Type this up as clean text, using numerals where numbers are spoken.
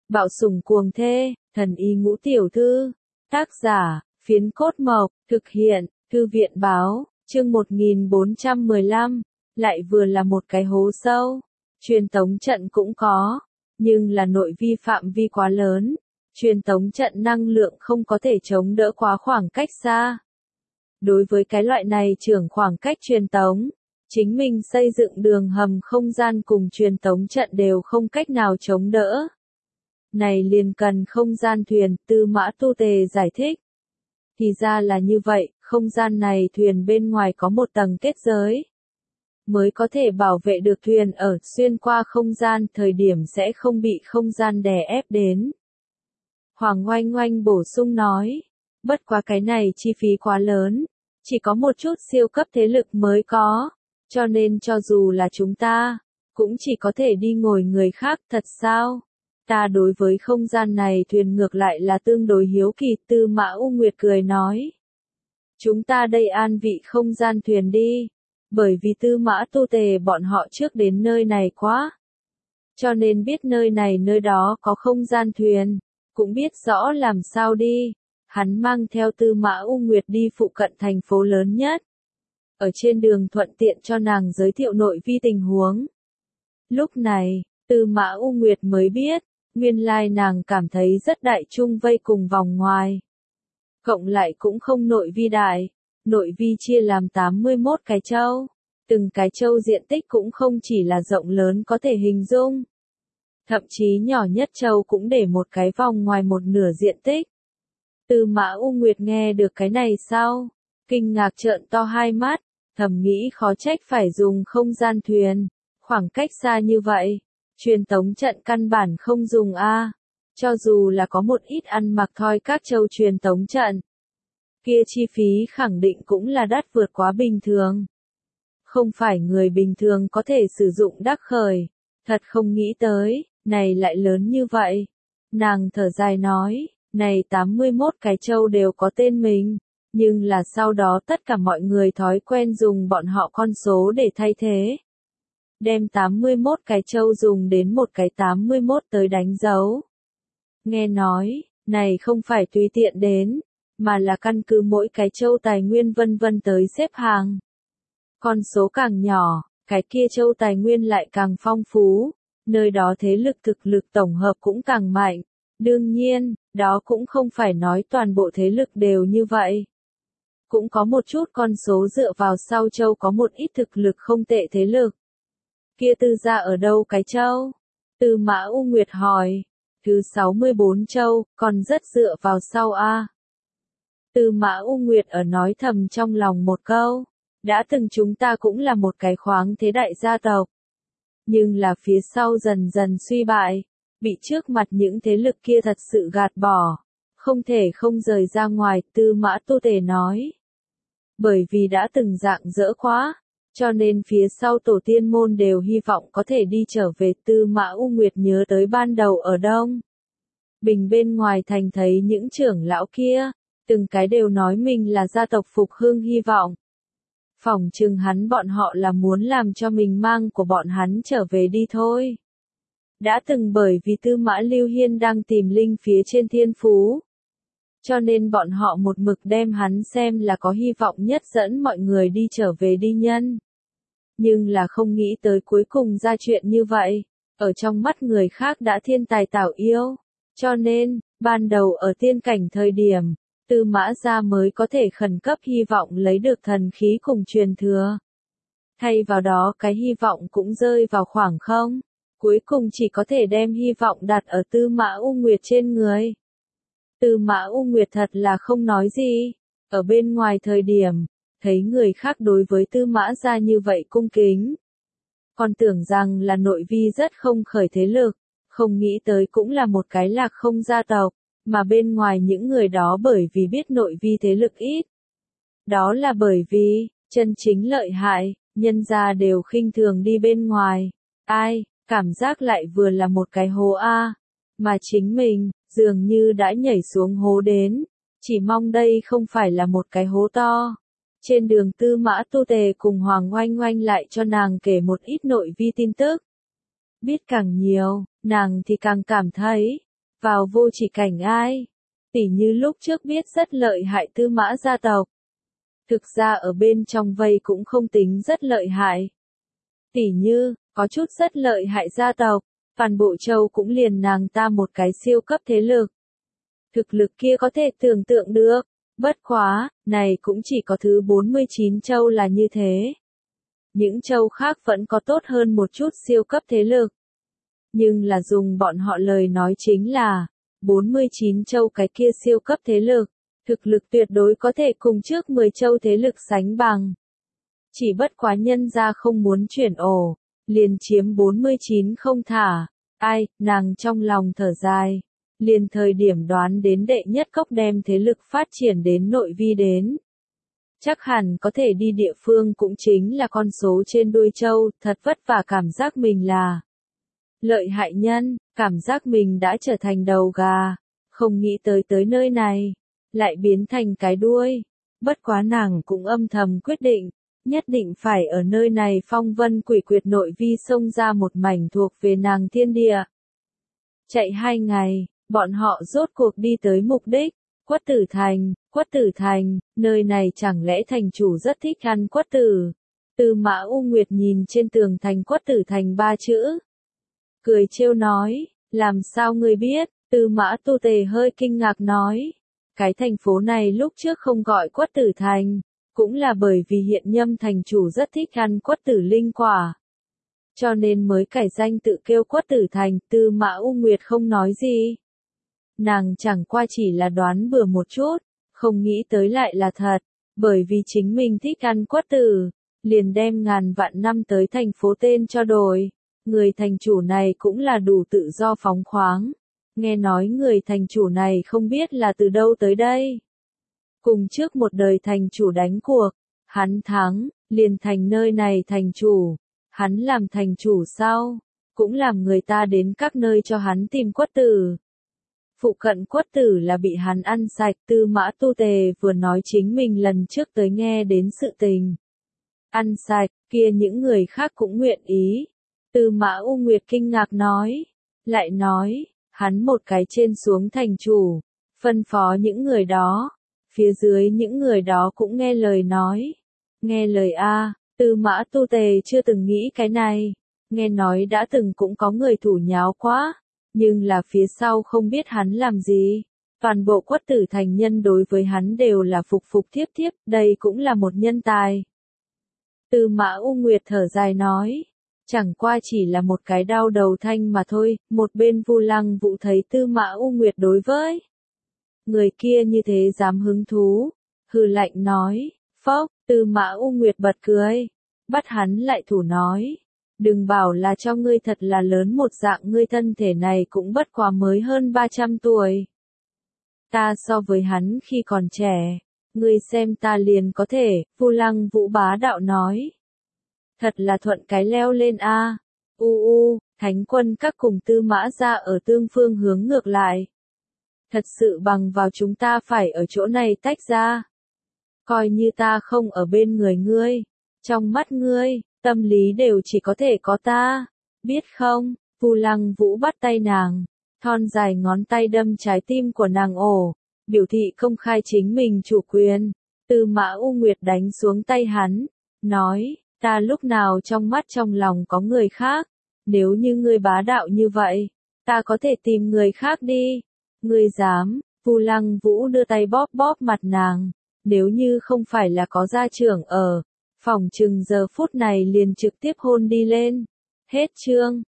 Bạo sủng cuồng thê, thần y ngũ tiểu thư. Tác giả, Phiến Cốt Mộc, thực hiện, Thư viện báo, chương 1415, lại vừa là một cái hố sâu. Truyền tống trận cũng có, nhưng là nội vi phạm vi quá lớn. Truyền tống trận năng lượng không có thể chống đỡ quá khoảng cách xa. Đối với cái loại này trưởng khoảng cách truyền tống, chính mình xây dựng đường hầm không gian cùng truyền tống trận đều không cách nào chống đỡ. Này liền cần không gian thuyền, Tư Mã Tu Tề giải thích. Thì ra là như vậy, không gian này thuyền bên ngoài có một tầng kết giới. Mới có thể bảo vệ được thuyền ở xuyên qua không gian thời điểm sẽ không bị không gian đè ép đến. Hoàng Oanh Oanh bổ sung nói, bất quá cái này chi phí quá lớn, chỉ có một chút siêu cấp thế lực mới có, cho nên cho dù là chúng ta, cũng chỉ có thể đi ngồi người khác. Thật sao? Ta đối với không gian này thuyền ngược lại là tương đối hiếu kỳ. Tư Mã U Nguyệt cười nói, chúng ta đây an vị không gian thuyền đi, bởi vì Tư Mã Tu Tề bọn họ trước đến nơi này quá, cho nên biết nơi này nơi đó có không gian thuyền, cũng biết rõ làm sao đi. Hắn mang theo Tư Mã U Nguyệt đi phụ cận thành phố lớn nhất. Ở trên đường thuận tiện cho nàng giới thiệu nội vi tình huống. Lúc này, Tư Mã U Nguyệt mới biết, nguyên lai nàng cảm thấy rất đại chung vây cùng vòng ngoài. Cộng lại cũng không nội vi đại, nội vi chia làm 81 cái châu. Từng cái châu diện tích cũng không chỉ là rộng lớn có thể hình dung. Thậm chí nhỏ nhất châu cũng để một cái vòng ngoài một nửa diện tích. Tư Mã U Nguyệt nghe được cái này sau, kinh ngạc trợn to hai mắt, thầm nghĩ khó trách phải dùng không gian thuyền, khoảng cách xa như vậy, truyền tống trận căn bản không dùng a. Cho dù là có một ít ăn mặc thoi các châu truyền tống trận, kia chi phí khẳng định cũng là đắt vượt quá bình thường. Không phải người bình thường có thể sử dụng đắc khởi, thật không nghĩ tới, này lại lớn như vậy. Nàng thở dài nói, này 81 cái châu đều có tên mình, nhưng là sau đó tất cả mọi người thói quen dùng bọn họ con số để thay thế. Đem 81 cái châu dùng đến một cái 81 tới đánh dấu. Nghe nói, này không phải tùy tiện đến, mà là căn cứ mỗi cái châu tài nguyên vân vân tới xếp hàng. Con số càng nhỏ, cái kia châu tài nguyên lại càng phong phú, nơi đó thế lực thực lực tổng hợp cũng càng mạnh. Đương nhiên, đó cũng không phải nói toàn bộ thế lực đều như vậy. Cũng có một chút con số dựa vào sau châu có một ít thực lực không tệ thế lực. Kia Tư gia ở đâu cái châu? Tư Mã U Nguyệt hỏi. Thứ 64 châu, còn rất dựa vào sau a. Tư Mã U Nguyệt ở nói thầm trong lòng một câu. Đã từng chúng ta cũng là một cái khoáng thế đại gia tộc. Nhưng là phía sau dần dần suy bại, bị trước mặt những thế lực kia thật sự gạt bỏ, không thể không rời ra ngoài. Tư Mã Tu Tề nói. Bởi vì đã từng dạng dỡ quá, cho nên phía sau tổ tiên môn đều hy vọng có thể đi trở về. Tư Mã U Nguyệt nhớ tới ban đầu ở Đông Bình bên ngoài thành thấy những trưởng lão kia, từng cái đều nói mình là gia tộc phục hưng hy vọng. Phỏng chừng hắn bọn họ là muốn làm cho mình mang của bọn hắn trở về đi thôi. Đã từng bởi vì Tư Mã Lưu Hiên đang tìm linh phía trên thiên phú, cho nên bọn họ một mực đem hắn xem là có hy vọng nhất dẫn mọi người đi trở về đi nhân. Nhưng là không nghĩ tới cuối cùng ra chuyện như vậy, ở trong mắt người khác đã thiên tài tảo yêu, cho nên, ban đầu ở tiên cảnh thời điểm, Tư Mã gia mới có thể khẩn cấp hy vọng lấy được thần khí cùng truyền thừa. Thay vào đó cái hy vọng cũng rơi vào khoảng không, cuối cùng chỉ có thể đem hy vọng đặt ở Tư Mã U Nguyệt trên người. Tư Mã U Nguyệt thật là không nói gì, ở bên ngoài thời điểm, thấy người khác đối với Tư Mã gia như vậy cung kính. Còn tưởng rằng là nội vi rất không khởi thế lực, không nghĩ tới cũng là một cái lạc không gia tộc, mà bên ngoài những người đó bởi vì biết nội vi thế lực ít. Đó là bởi vì, chân chính lợi hại, nhân gia đều khinh thường đi bên ngoài. Ai, cảm giác lại vừa là một cái hố a, mà chính mình, dường như đã nhảy xuống hố đến, chỉ mong đây không phải là một cái hố to. Trên đường Tư Mã Tu Tề cùng Hoàng Oanh Oanh lại cho nàng kể một ít nội vi tin tức. Biết càng nhiều, nàng thì càng cảm thấy, vào vô chỉ cảnh ai. Tỉ như lúc trước biết rất lợi hại Tư Mã gia tộc. Thực ra ở bên trong vây cũng không tính rất lợi hại. Tỉ như, có chút rất lợi hại gia tộc, toàn bộ châu cũng liền nàng ta một cái siêu cấp thế lực. Thực lực kia có thể tưởng tượng được, bất quá, này cũng chỉ có thứ 49 châu là như thế. Những châu khác vẫn có tốt hơn một chút siêu cấp thế lực. Nhưng là dùng bọn họ lời nói chính là, 49 châu cái kia siêu cấp thế lực, thực lực tuyệt đối có thể cùng trước 10 châu thế lực sánh bằng. Chỉ bất quá nhân ra không muốn chuyển ổ, liền chiếm 49 không thả. Ai, nàng trong lòng thở dài. Liền thời điểm đoán đến đệ nhất cốc đem thế lực phát triển đến nội vi đến. Chắc hẳn có thể đi địa phương cũng chính là con số trên đuôi châu, thật vất vả cảm giác mình là lợi hại nhân, cảm giác mình đã trở thành đầu gà, không nghĩ tới nơi này, lại biến thành cái đuôi. Bất quá nàng cũng âm thầm quyết định, nhất định phải ở nơi này phong vân quỷ quyệt nội vi xông ra một mảnh thuộc về nàng thiên địa. Chạy 2 ngày, bọn họ rốt cuộc đi tới mục đích, Quất Tử Thành, nơi này chẳng lẽ thành chủ rất thích ăn quất tử. Tư Mã U Nguyệt nhìn trên tường thành Quất Tử Thành 3 chữ. Cười trêu nói, làm sao ngươi biết, Tư Mã Tu Tề hơi kinh ngạc nói. Cái thành phố này lúc trước không gọi Quất Tử Thành, cũng là bởi vì hiện nhâm thành chủ rất thích ăn quất tử linh quả. Cho nên mới cải danh tự kêu Quất Tử Thành, Tư Mã U Nguyệt không nói gì. Nàng chẳng qua chỉ là đoán bừa một chút, không nghĩ tới lại là thật, bởi vì chính mình thích ăn quất tử, liền đem ngàn vạn năm tới thành phố tên cho đổi. Người thành chủ này cũng là đủ tự do phóng khoáng. Nghe nói người thành chủ này không biết là từ đâu tới đây. Cùng trước một đời thành chủ đánh cuộc, hắn thắng, liền thành nơi này thành chủ. Hắn làm thành chủ sau, cũng làm người ta đến các nơi cho hắn tìm quất tử. Phụ cận quất tử là bị hắn ăn sạch. Tư Mã Tu Tề vừa nói chính mình lần trước tới nghe đến sự tình. Ăn sạch, kia những người khác cũng nguyện ý. Tư Mã U Nguyệt kinh ngạc nói, lại nói, hắn một cái trên xuống thành chủ, phân phó những người đó, phía dưới những người đó cũng nghe lời nói. Nghe lời a, Tư Mã Tu Tề chưa từng nghĩ cái này, nghe nói đã từng cũng có người thủ nháo quá, nhưng là phía sau không biết hắn làm gì. Toàn bộ Quất Tử Thành nhân đối với hắn đều là phục phục thiếp thiếp, đây cũng là một nhân tài. Tư Mã U Nguyệt thở dài nói, chẳng qua chỉ là một cái đau đầu thanh mà thôi. Một bên Vu Lăng Vũ thấy Tư Mã U Nguyệt đối với người kia như thế dám hứng thú, hừ lạnh nói, phốc. Tư Mã U Nguyệt bật cười, bắt hắn lại thủ nói, đừng bảo là cho ngươi, thật là lớn một dạng, ngươi thân thể này cũng bất quá mới hơn 300 tuổi. Ta so với hắn khi còn trẻ, ngươi xem ta liền có thể. Vu Lăng Vũ bá đạo nói. Thật là thuận cái leo lên a. Thánh quân các cùng Tư Mã gia ở tương phương hướng ngược lại. Thật sự bằng vào chúng ta phải ở chỗ này tách ra. Coi như ta không ở bên người ngươi, trong mắt ngươi, tâm lý đều chỉ có thể có ta, biết không? Vu Lăng Vũ bắt tay nàng, thon dài ngón tay đâm trái tim của nàng ổ, biểu thị công khai chính mình chủ quyền. Tư Mã U Nguyệt đánh xuống tay hắn, nói, ta lúc nào trong mắt trong lòng có người khác, nếu như ngươi bá đạo như vậy, ta có thể tìm người khác đi. Ngươi dám? Vu Lăng Vũ đưa tay bóp bóp mặt nàng, nếu như không phải là có gia trưởng ở, phỏng chừng giờ phút này liền trực tiếp hôn đi lên. Hết chương.